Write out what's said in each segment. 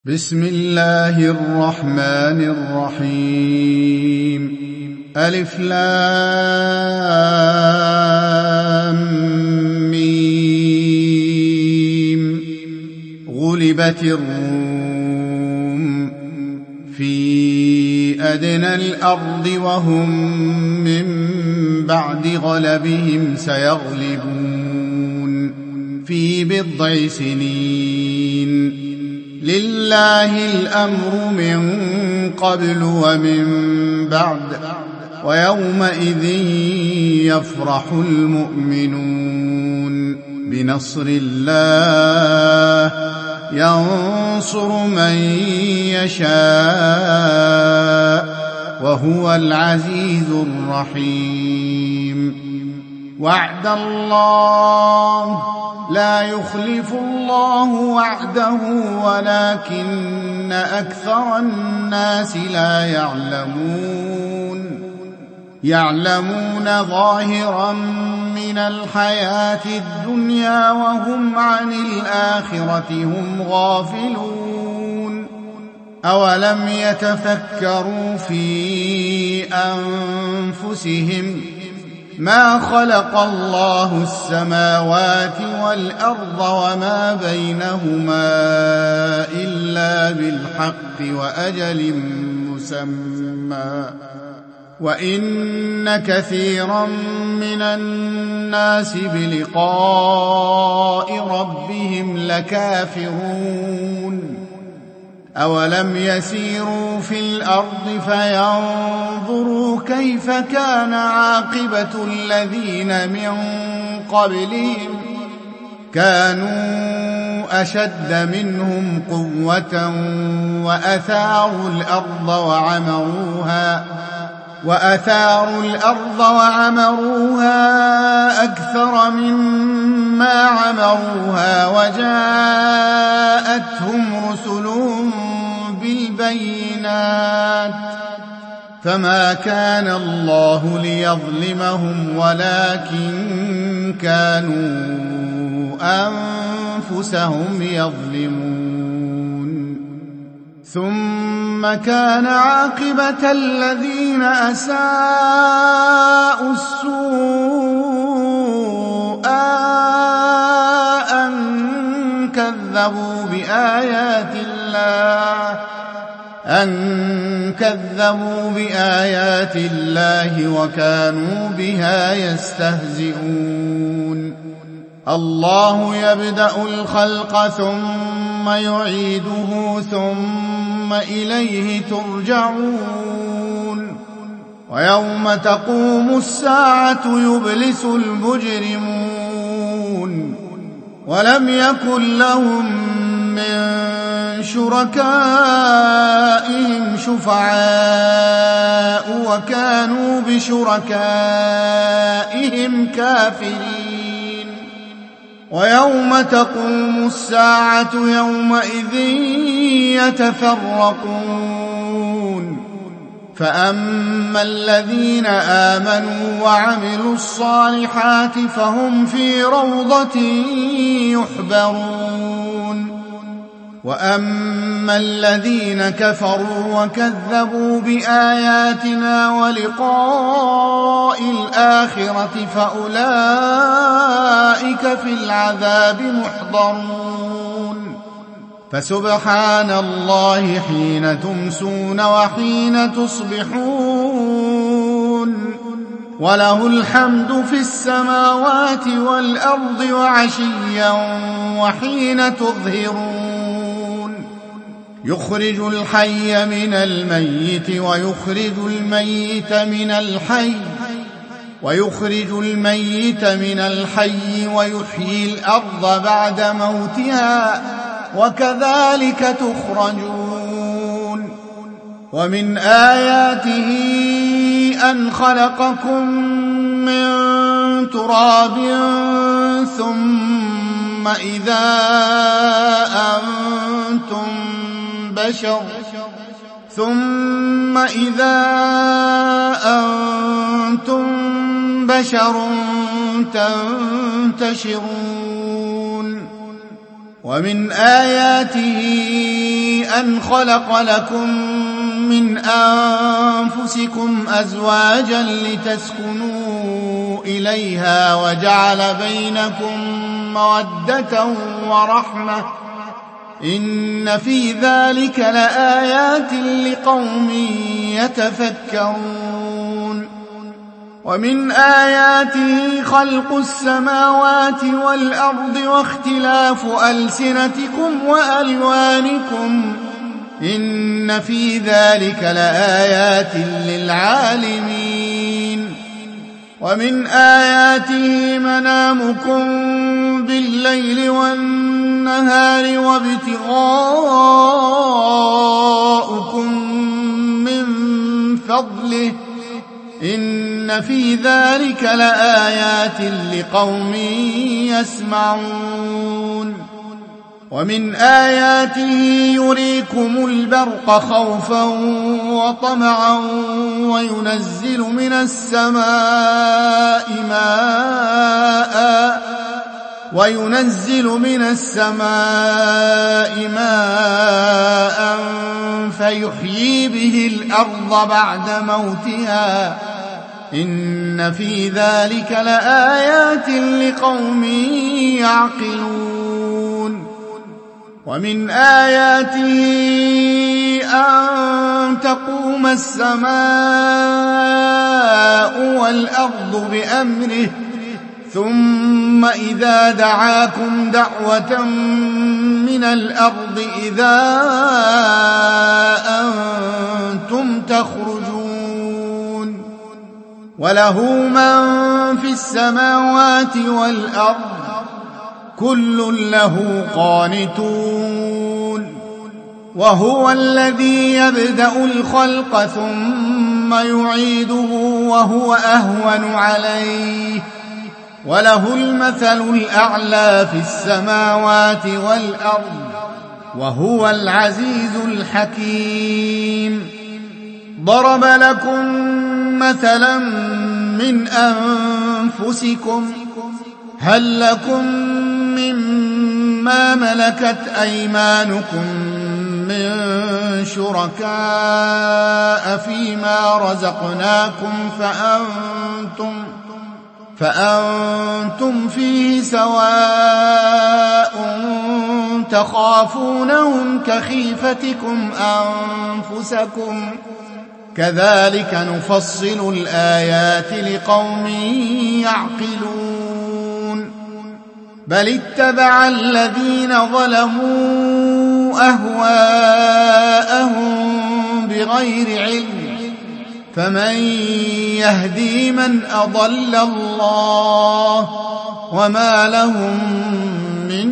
بسم الله الرحمن الرحيم. ألف لام ميم. غلبت الروم في أدنى الأرض وهم من بعد غلبهم سيغلبون في بضع سنين. لله الأمر من قبل ومن بعد ويومئذ يفرح المؤمنون بنصر الله ينصر من يشاء وهو العزيز الرحيم. وعد الله لا يخلف الله وعده ولكن أكثر الناس لا يعلمون ظاهرا من الحياة الدنيا وهم عن الآخرة هم غافلون. أولم يتفكروا في أنفسهم ما خلق الله السماوات والأرض وما بينهما إلا بالحق وأجل مسمى وإن كثيرا من الناس بلقاء ربهم لكافرون. أولم يسيروا في الأرض فينظروا كيف كان عاقبة الذين من قبلهم كانوا أشد منهم قوة وأثاروا الأرض وعمروها أكثر مما عمروها وجاءتهم رسلهم بالبينات فما كان الله ليظلمهم ولكن كانوا أنفسهم يظلمون. ثم كان عاقبة الذين أساءوا السوء أن كذبوا بآيات الله وكانوا بها يستهزئون. الله يبدأ الخلق ثم يعيده ثم إليه ترجعون. ويوم تقوم الساعة يبلس المجرمون ولم يكن لهم من شركائهم شفعاء وكانوا بشركائهم كافرين. ويوم تقوم الساعة يومئذ يتفرقون فأما الذين آمنوا وعملوا الصالحات فهم في روضة يحبرون. وأما الذين كفروا وكذبوا بآياتنا ولقاء الآخرة فأولئك في العذاب محضرون. فسبحان الله حين تمسون وحين تصبحون وله الحمد في السماوات والأرض وعشيا وحين تظهرون. يخرج الحي من الميت ويخرج الميت من الحي ويحيي الأرض بعد موتها وكذلك تخرجون. ومن آياته أن خلقكم من تراب ثم إذا أنتم بشر تنتشرون. ومن آياته أن خلق لكم من أنفسكم أزواجا لتسكنوا إليها وجعل بينكم مودة ورحمة إن في ذلك لآيات لقوم يتفكرون ومن آياته خلق السماوات والأرض واختلاف ألسنتكم وألوانكم إن في ذلك لآيات للعالمين ومن آياته منامكم بالليل والنهار وابتغاؤكم من فضله إن في ذلك لآيات لقوم يسمعون ومن آياته يريكم البرق خوفا وطمعا وينزل من السماء ماء فيحيي به الأرض بعد موتها إن في ذلك لآيات لقوم يعقلون ومن آياته أن تقوم السماء والأرض بأمره ثم إذا دعاكم دعوة من الأرض إذا أنتم تخرجون وله من في السماوات والأرض كل له قانتون وهو الذي يبدأ الخلق ثم يعيده وهو أهون عليه وله المثل الأعلى في السماوات والأرض وهو العزيز الحكيم ضرب لكم مثلا من أنفسكم هل لكم مما ملكت أيمانكم من شركاء فيما رزقناكم فأنتم فيه سواء تخافونهم كخيفتكم أنفسكم كذلك نفصل الآيات لقوم يعقلون بل اتبع الذين ظلموا أهواءهم بغير علم فمن يهدي من أضل الله وما لهم من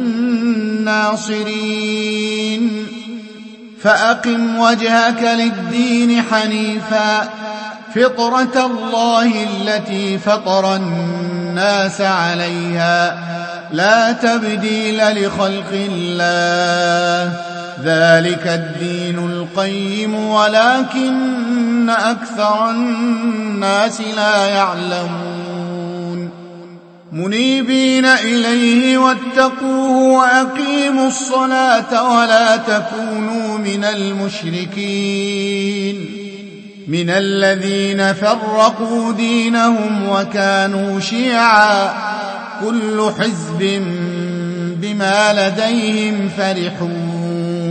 ناصرين فأقم وجهك للدين حنيفا فطرة الله التي فطر الناس عليها لا تبديل لخلق الله ذلك الدين القيم ولكن أكثر الناس لا يعلمون منيبين إليه واتقوه وأقيموا الصلاة ولا تكونوا من المشركين من الذين فرقوا دينهم وكانوا شيعا كل حزب بما لديهم فرحون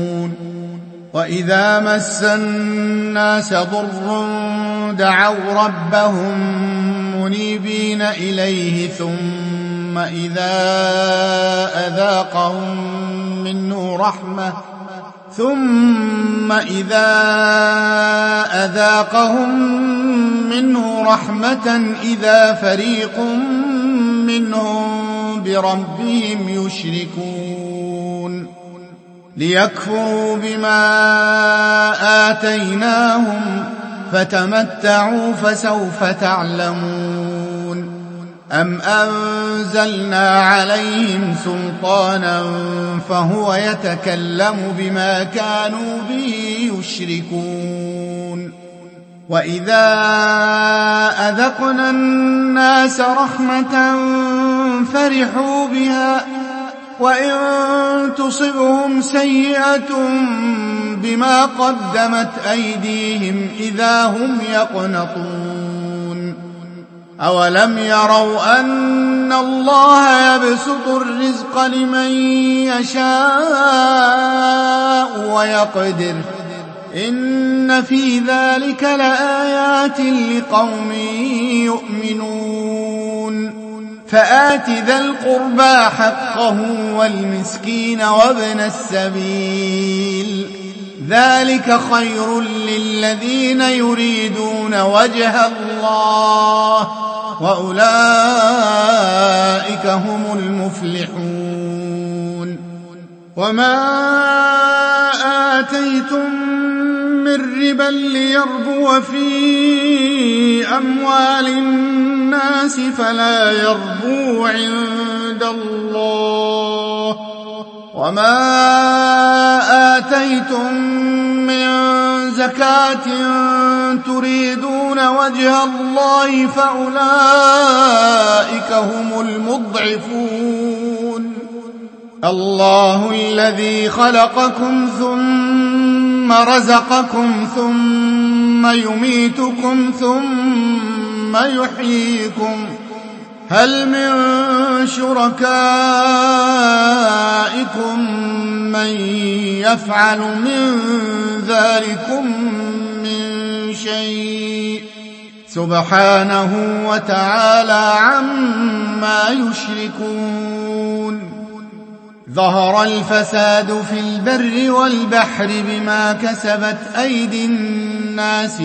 وإذا مس الناس ضر دعوا ربهم منيبين إليه ثم إذا أذاقهم منه رحمة إذا فريق منهم بربهم يشركون ليكفروا بما آتيناهم فتمتعوا فسوف تعلمون أم أنزلنا عليهم سلطانا فهو يتكلم بما كانوا به يشركون وإذا أذقنا الناس رحمة فرحوا بها وإن تصبهم سيئة بما قدمت أيديهم إذا هم يقنطون أولم يروا أن الله يبسط الرزق لمن يشاء ويقدر إن في ذلك لآيات لقوم يؤمنون فآت ذا القربى حقه والمسكين وابن السبيل ذلك خير للذين يريدون وجه الله وأولئك هم المفلحون وما آتيتم من ربا ليربو في أموال الناس فلا يربو عند الله وما آتيتم من زكاة تريدون وجه الله فأولئك هم المضعفون الله الذي خلقكم ثم رزقكم ثم يميتكم ثم يحييكم هل من شركائكم من يفعل من ذلكم من شيء سبحانه وتعالى عما يشركون ظهر الفساد في البر والبحر بما كسبت أيدي الناس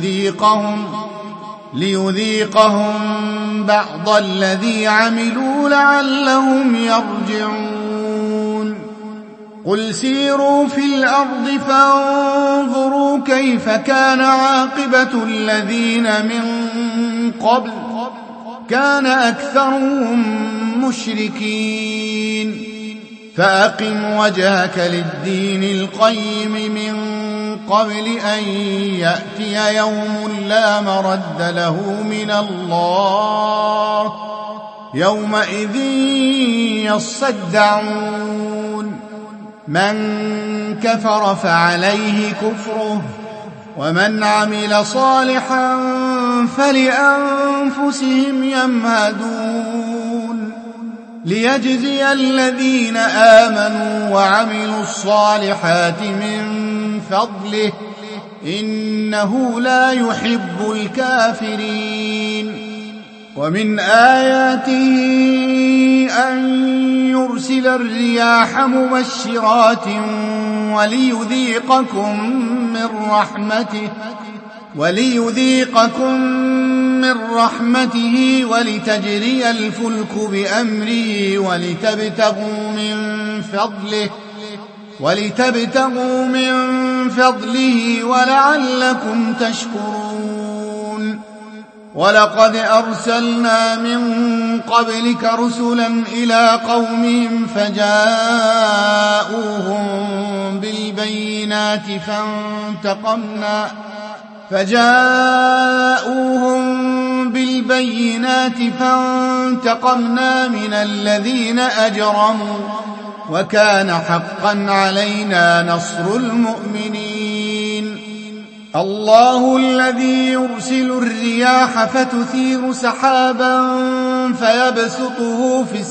ليذيقهم بعض الذي عملوا لعلهم يرجعون قل سيروا في الأرض فانظروا كيف كان عاقبة الذين من قبل كان أكثرهم مشركين فأقم وجهك للدين القيم من قبل أن يأتي يوم لا مرد له من الله يومئذ يصدعون من كفر فعليه كفره ومن عمل صالحا فلأنفسهم يمهدون ليجزي الذين آمنوا وعملوا الصالحات من فضله إنه لا يحب الكافرين ومن آياته أن يرسل الرياح مبشرات وليذيقكم من رحمته ولتجري الفلك بأمره ولتبتغوا من فضله ولعلكم تشكرون ولقد أرسلنا من قبلك رسلا إلى قومهم فجاءوهم بالبينات فانتقمنا من الذين أجرموا وكان حقا علينا نصر المؤمنين الله الذي يرسل الرياح فتثير سحابا فيبسطه في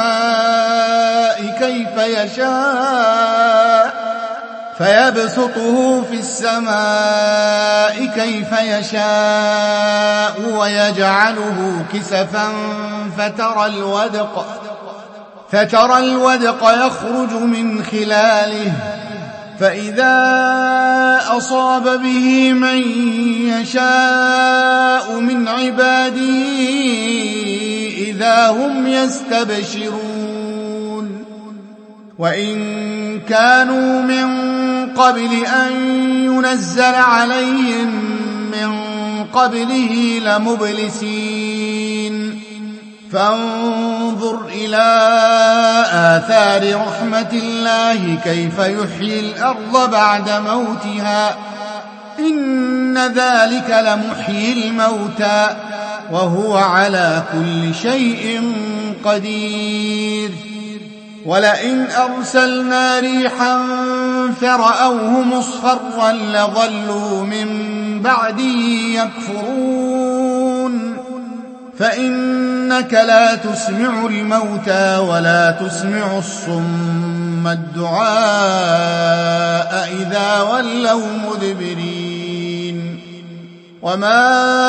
السماء كيف يشاء ويجعله كسفا فترى الودق يخرج من خلاله فإذا أصاب به من يشاء من عباده إذا هم يستبشرون وإن كانوا من قبل أن ينزل عليهم من قبله لمبلسين فانظر إلى آثار رحمة الله كيف يحيي الأرض بعد موتها إن ذلك لمحيي الموتى وهو على كل شيء قدير ولئن أرسلنا ريحا فرأوه مصفرا لظلوا من بعده يكفرون فإنك لا تسمع الموتى ولا تسمع الصم الدعاء إذا ولوا مدبرين وما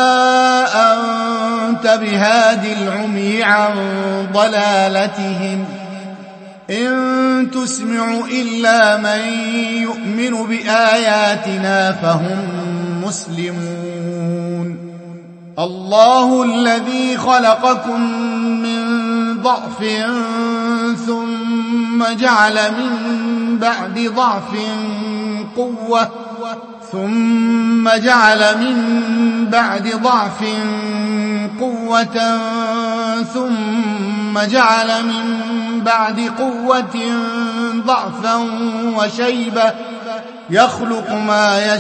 أنت بهاد العمي عن ضلالتهم إن تسمع إلا من يؤمن بآياتنا فهم مسلمون الله الذي خلقكم من ضعف ثم جعل من بعد ضعف قوة ثم جعل من بعد ضعف قوة ثم جعل من بعد قوة ضعفا وشيبة يخلق ما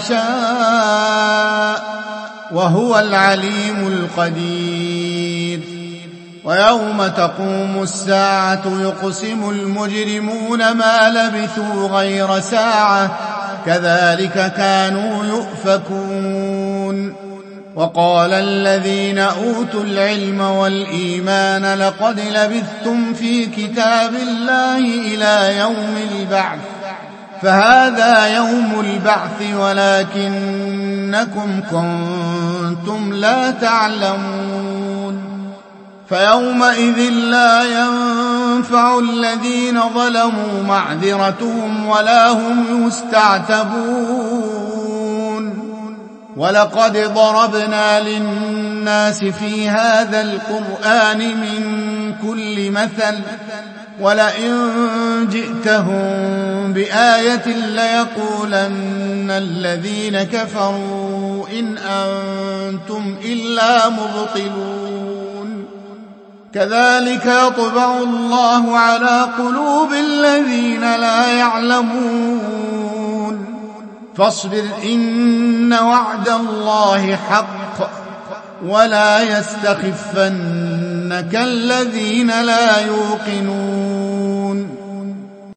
يشاء وهو العليم القدير ويوم تقوم الساعة يقسم المجرمون ما لبثوا غير ساعة كذلك كانوا يؤفكون وقال الذين أوتوا العلم والإيمان لقد لبثتم في كتاب الله إلى يوم البعث فهذا يوم البعث ولكنكم كنتم لا تعلمون فيومئذ لا ينفع الذين ظلموا معذرتهم ولا هم يستعتبون ولقد ضربنا للناس في هذا القرآن من كل مثل ولئن جئتهم بآية ليقولن الذين كفروا إن أنتم إلا مبطلون كذلك يطبع الله على قلوب الذين لا يعلمون فاصبر إن وعد الله حق ولا يستخفنك الذين لا يوقنون